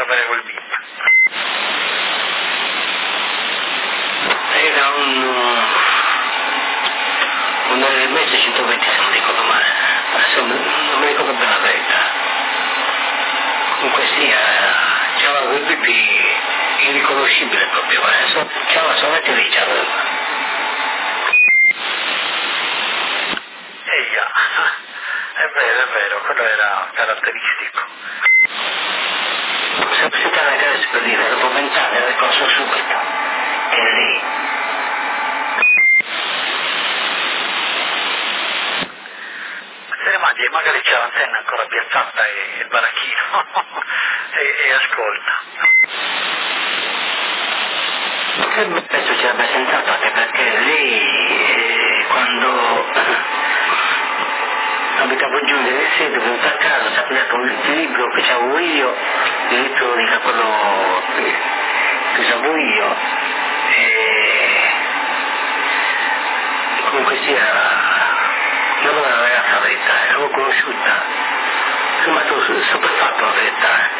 va bene col bip. Era un'ora e mezza, 120 se non ricordo male. Adesso non mi ricordo bene la verità. Comunque sia, c'era quel bip irriconoscibile proprio, c'era solamente Richard. Eia, è vero, quello era caratteristico. Se presentare la casa per dire, dopo 20 anni le cose subito. E lì. Se ne mangi, magari c'è l'antenna ancora piazzata e il baracchino e ascolta. Penso ci abbia sentato anche perché lì quando abitavo giù nelle sedi, venuto a casa, ci ha preso il libro che c'avevo io, l'elettronica, quello che usavo io, e comunque sia, non era una ragazza la verità, l'avevo conosciuta, sono rimasto stupeffatto la verità.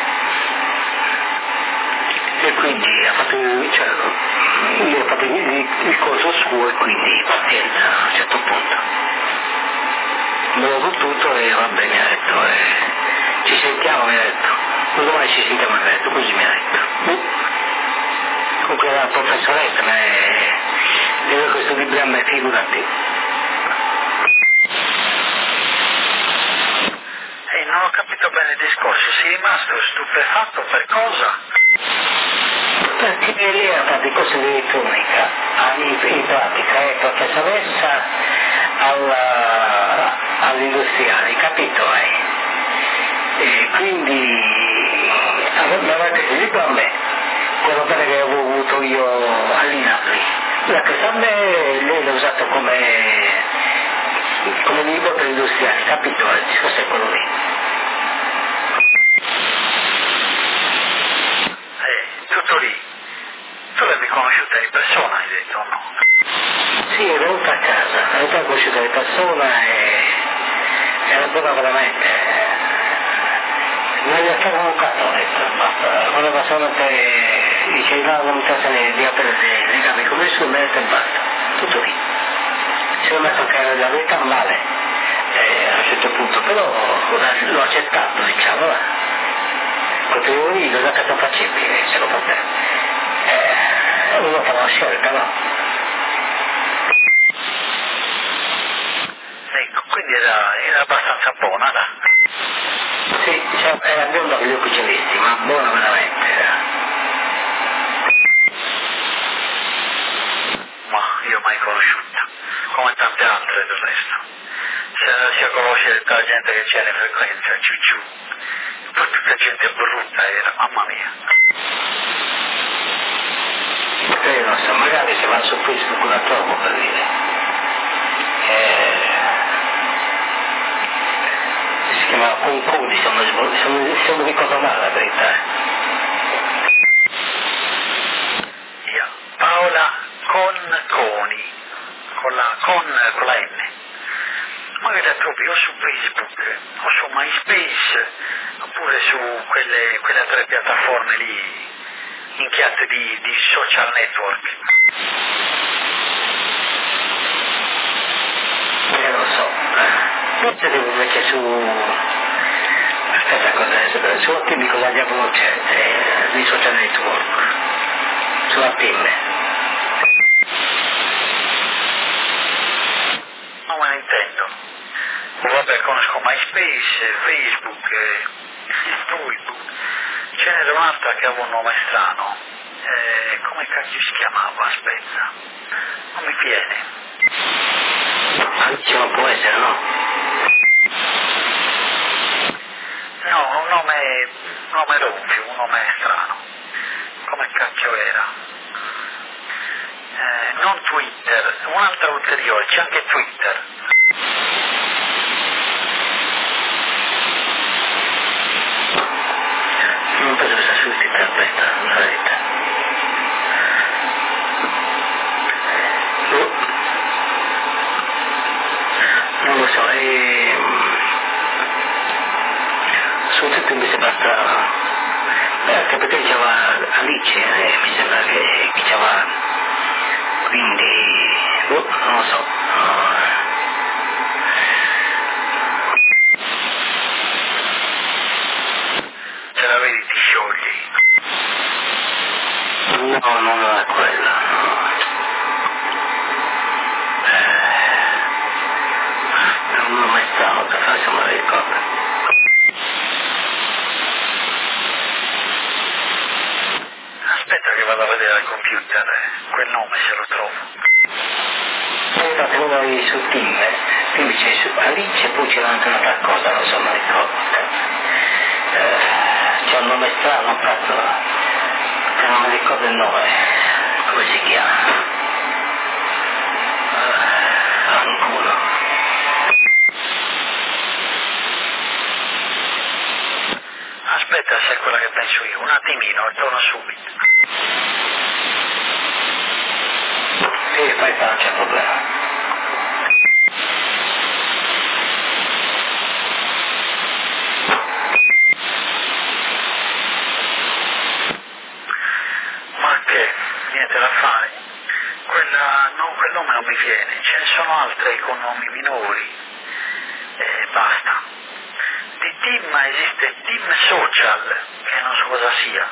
E quindi ha fatto, cioè, io ho fatto il corso suo e quindi pazienza a un certo punto. Non ho potuto e va bene, mi ha detto, ci sentiamo, mi ha detto, un domani ci sentiamo, mi ha detto, così mi ha detto. Comunque la professoressa mi ha detto questo libro a me, figurati. E non ho capito bene il discorso, sei rimasto stupefatto per cosa? Perché lei ha fatto il corso di elettronica, in pratica è professoressa all'industriale, capito? E quindi mi aveva detto il libro a me, quello che avevo avuto io all'INAPLI. Perché a me lei l'ha usato come libro per l'industriale, capito? Il discorso è quello lì. Tutto lì. Tu l'avevi conosciuta di persona, hai detto, o no? Sì, è venuta a casa, è venuta a conosciuta di persona e era buona veramente. Non gli ha fatto un cazzo, ho detto, basta. Voleva solamente, dice, no, non mi piace di aprire le gambe come su, mi ha detto e basta. Tutto lì. Si è messo che la verità male, a un certo punto, però l'ho accettato, diciamo, va. Potevo dire, cosa cazzo facevi, se lo fa te. Uno fa una scelta, no? Ecco, quindi era abbastanza buona, da. Sì, era bionda con gli occhi celesti, ma buona veramente era. Ma io mai conosciuta, come tante altre del resto. Se non si conosce tutta la gente che c'è in frequenza, ciucciù. Poi tutta gente brutta era, mamma mia. Non so, magari se va su Facebook la trovo per dire. Si chiama Concudi, se non ricordo male la verità. Paola Conconi, con la N. Magari la trovi o su Facebook o su MySpace oppure su quelle altre piattaforme lì, minchiate di social network. Lo so. Forse devo invece aspetta cosa, su Attimmi cosa diavolo c'è, di social network, su Attimmi. Non me ne intendo. Vabbè, conosco MySpace, Facebook, YouTube. Ce n'era un'altra che aveva un nome strano. Come cacchio si chiamava? Aspetta. Non mi viene. Anzi, non può essere, no? No, un nome ronfio, un nome strano. Come cacchio era? Non Twitter, un'altra ulteriore, c'è anche Twitter. Non penso che sia su Twitter questa, la verità. Non lo so, su Twitter mi sembra strano. No, non è quello, no. Non mai stato, forse me lo ricordo. Aspetta che vado a vedere al computer, quel nome se lo trovo. Infatti uno su Tim c'è su Alice, poi c'era anche un'altra cosa, non so, mi ricordo. C'è un nome strano, cazzo, che non mi ricordo il nome, come si chiama? Fanculo. Aspetta, se è quella che penso io, un attimino, torno subito. Sì, fai non c'è problema. Ma che, niente da fare. Quel nome non mi viene, ce ne sono altre con nomi minori. E basta. Di team esiste Team Social, che non so cosa sia.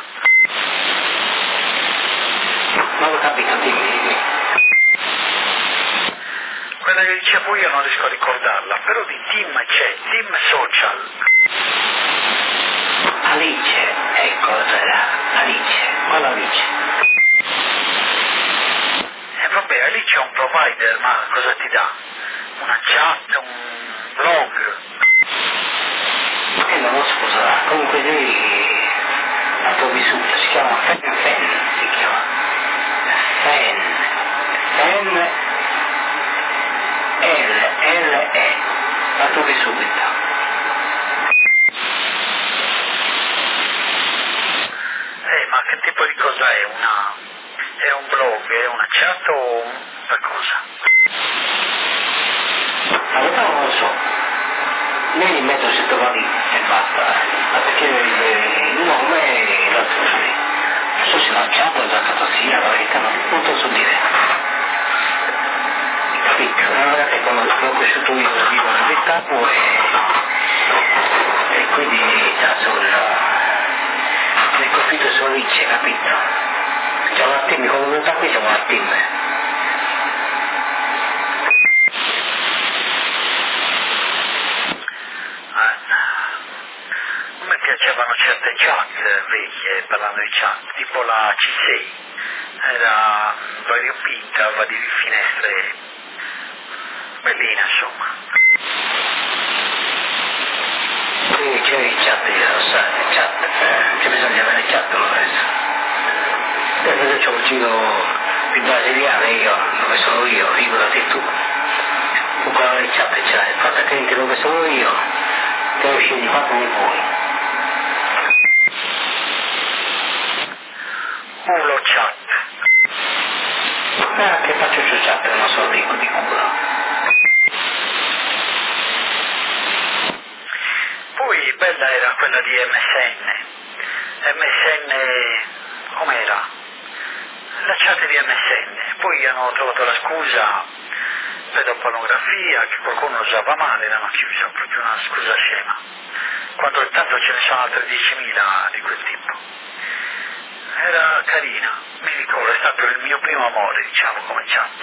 Non ho capito, dimmi. Quella che dicevo io non riesco a ricordarla, però di team c'è, Team Social. Alice, ecco, Alice, quella Alice. E vabbè, lì c'è un provider, ma cosa ti dà? Una chat, un blog? Non lo scusa, comunque lì la tua vissuta, si chiama Fan, si chiama. Fan, L-L-E, la trovi subito. Ma che tipo di cosa è? È un blog, è una chat o una cosa? La verità non lo so. Lei in mezzo si trova lì e basta. Ma perché il nome è la trovi. Non so se l'ha chat o già sia, la verità non posso dire. Capito? Ragazzi, quando l'ho cresciuto io vivo nella città e quindi già nel compito sono lì, capito? C'è un attimo, quando venuto da qui siamo un attimo. A me piacevano certe chat vecchie, parlando di chat, tipo la C6. Era variopinta, aveva di finestre bellina, insomma. Sì, c'è il chat, lo sai, il chat, c'è bisogno di avere chat, lo penso. Adesso c'ho un giro di brasiliano io, dove sono io, figurati tu. Comunque avere il chat ce l'hai, fatta che dove sono io, devo uscire di qua come vuoi. Culo chat. Che faccio su chat, non so di culo. Poi bella era quella di MSN. MSN, com'era? La chat di MSN. Poi hanno trovato la scusa pedopornografia, che qualcuno usava male, l'hanno chiusa, proprio una scusa scema. Quando tanto ce ne sono altre 10.000 di quel tipo. Era carina, mi ricordo, è stato il mio primo amore, diciamo, come chat.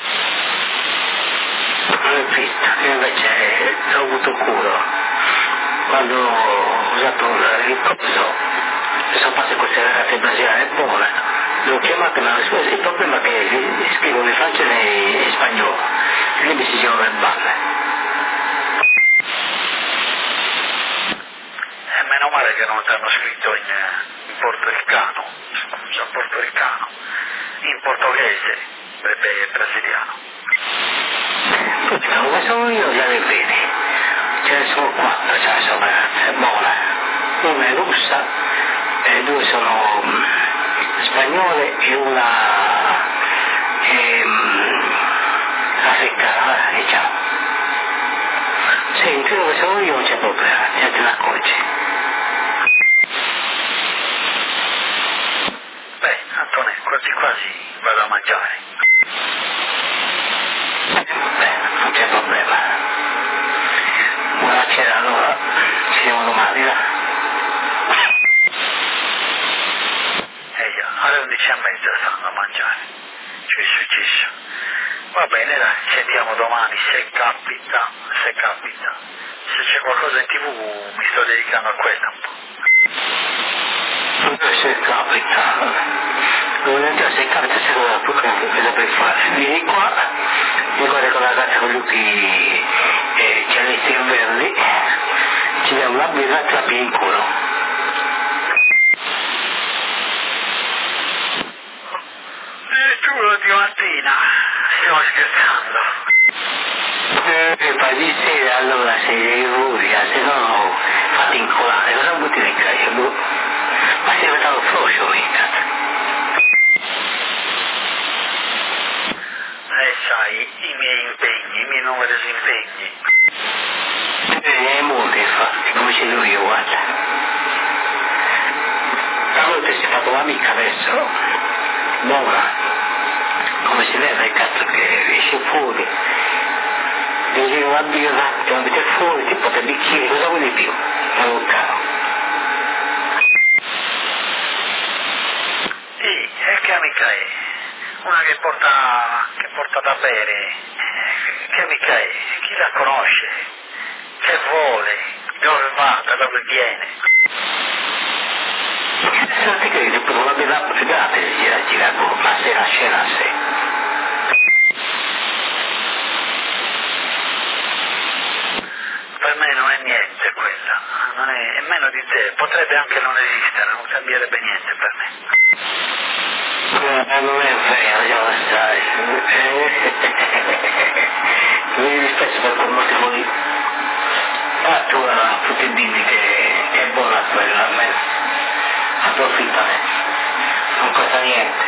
Io invece ho avuto culo quando ho usato il coso e sono fatte queste ragazze brasiliane buone, le ho chiamate, ma il problema è che scrivono in francese e in spagnolo e lì mi si girano le balle. Meno male che non ti hanno scritto in portoricano, scusa, portoricano, in portoghese, brasiliano. Dove sono io già le vedi? Ce ne sono 4, ce ne sono ragazze buone. Una è russa, e 2 sono spagnole e una è africana, diciamo. Senti, dove sono io non c'è problema, già te ne accorgi. Beh, Antonio, quasi quasi vado a mangiare. Non c'è problema. Buona cena allora, ci vediamo domani, va? Alle 11. 10:30 stanno a mangiare, cioè è successo. Va bene, dai, sentiamo domani se capita, se c'è qualcosa in TV mi sto dedicando a quella un po'. Se capita, se cosa puoi fare? Vieni qua, mi guardi con la ragazza con gli occhi gialletti e verdi, ci diamo una birra e te la pigli in culo. Giuro di mattina, stiamo scherzando. Fai di sera allora sei furia, se no fatti incolare, cosa vuol dire che ma sei diventato frocio mica. Sai, i miei numerosi impegni. Ne hai molti infatti, come ce l'ho io, guarda. A volte si è fatto l'amica adesso, buona, come si vede il cazzo che esce fuori. Devi una birra, ti la metti fuori, ti porta il bicchiere, cosa vuoi di più? Non caro. Sì, e che amica è? Una che porta da bere, che amica è? Chi la conosce? Che vuole? Dove va? Da dove viene? Non ti credi, però la birra pregate, gira, ma se la scena sei. Per me non è niente quella, non è meno di zero, potrebbe anche non esistere, non cambierebbe niente per me. Non è vero, già lo sai. Mi dispiace per quel motivo lì. Tu ti dimmi che è buona quella, almeno. Approfittane. Non costa niente.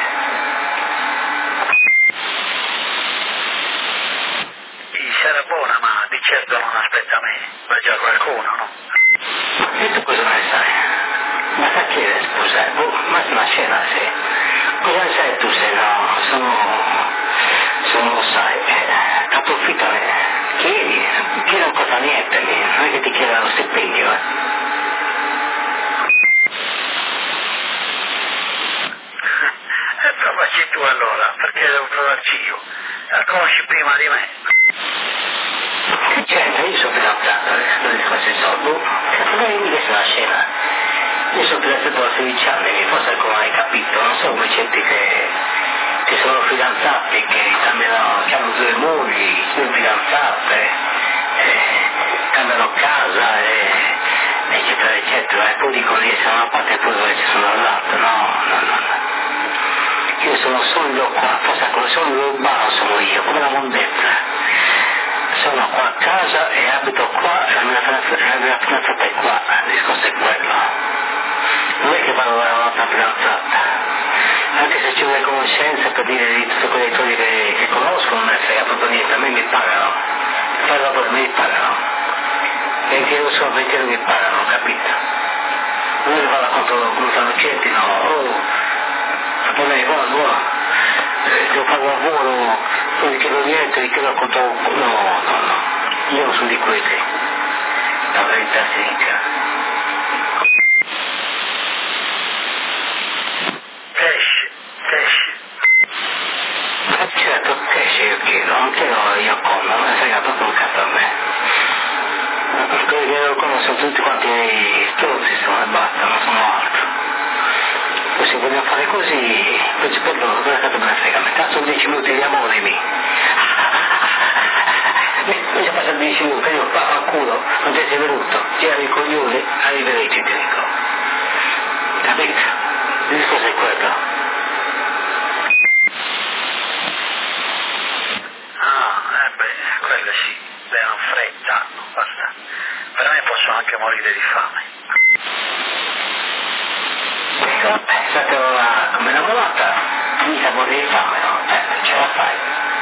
Sarà buona, ma di certo non aspetta me, va già qualcuno, no? E tu cosa ne sai? Ma sa chi è scusa? Ma una scena sei. Cosa ne sai tu se no? Se non lo sai. Approfittane. Chi non costa niente, non è che ti chieda lo stipendio, E provaci tu allora, perché devo provarci io? La conosci prima di me. Certo, io sono fidanzato, non discorso i soldi. Lei mi la scena. Io sono fidanzato da 16 anni, forse ancora hai capito, non so come senti che sono fidanzati, che hanno 2 mogli, 2 fidanzate, cambiano casa, eccetera, eccetera, e poi dicono che sono una parte e poi dove ci sono all'altro, no. Io sono solo qua, forse solo urbano sono io, come la mondezza. Sono qua a casa e abito qua e la mia fidanzata è qua, il discorso è quello. Non è che vado a un'altra fidanzata, anche se ci vuole conoscenza per dire di tutti quei editori che conosco, non me ne frega proprio niente, a me mi pagano, poi dopo mi pagano, 20 euro sono 20 euro mi pagano, capito? Non è che vado contro come fanno certi, no, buono, devo fare un lavoro, poi chiedo niente, chiedo conto, no, io non sono di quelli, la verità si dica. Pesce. Certo, pesce io chiedo, non chiedo io come, non mi frega proprio un cazzo a me. Quelli che io conosco sono tutti quanti stronzi, e basta, non sono altro. Poi se vogliono fare così, poi per loro, cosa cazzo me ne frega, mi cazzo 10 minuti di amore mi ci passa 10 minuti, io qua a culo, non ti sei venuto, girami i coglioni, arrivederci ti dico. Capito? Il discorso è quello. Quello sì, bevono fretta, basta. Per me posso anche morire di fame. Vabbè, state ora come una volata, mica morire di fame, no? Ce la fai.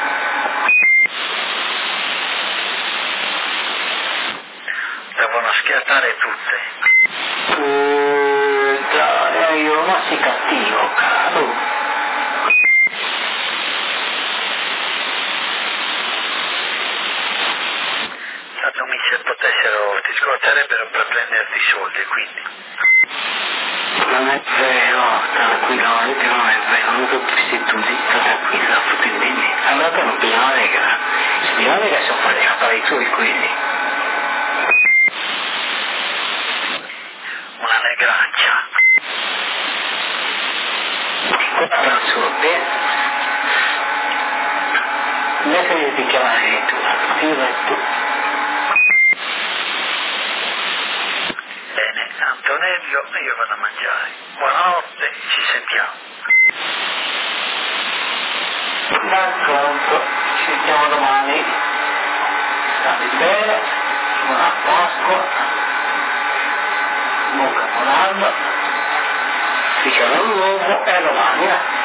Devono schiattare tutte. Dai, io ma sei cattivo, caro. Se potessero ti scorterebbero per prenderti i soldi, quindi. Non è vero, No, tranquillo, che non è vero, non sono istituti, sta tranquilla, tutto in dini. Allora non bisogna leggere, bisogna leggere sono fare i tuoi quelli. Una negraccia. Questa non bene. Mettimi di chiamare tu, io e tu. Bene, Antonello, io vado a mangiare. Buonanotte, ci sentiamo. D'accordo, ci sentiamo domani. State bene, buona Pasqua, buon Capodanno, diciamo nuovo e domani.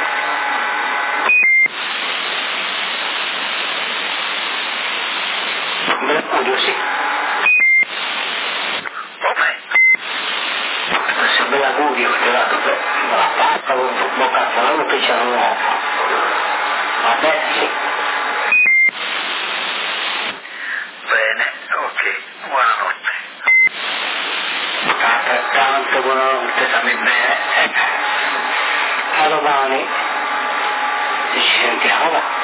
Mercurio sì. Come? Questo è un bel augurio che ti ho dato per la Pasqua, buon Capodanno che c'è nuovo. Vabbè sì. Bene, ok, buonanotte. Altrettanto buonanotte, stammi bene. A domani ci sentiamo.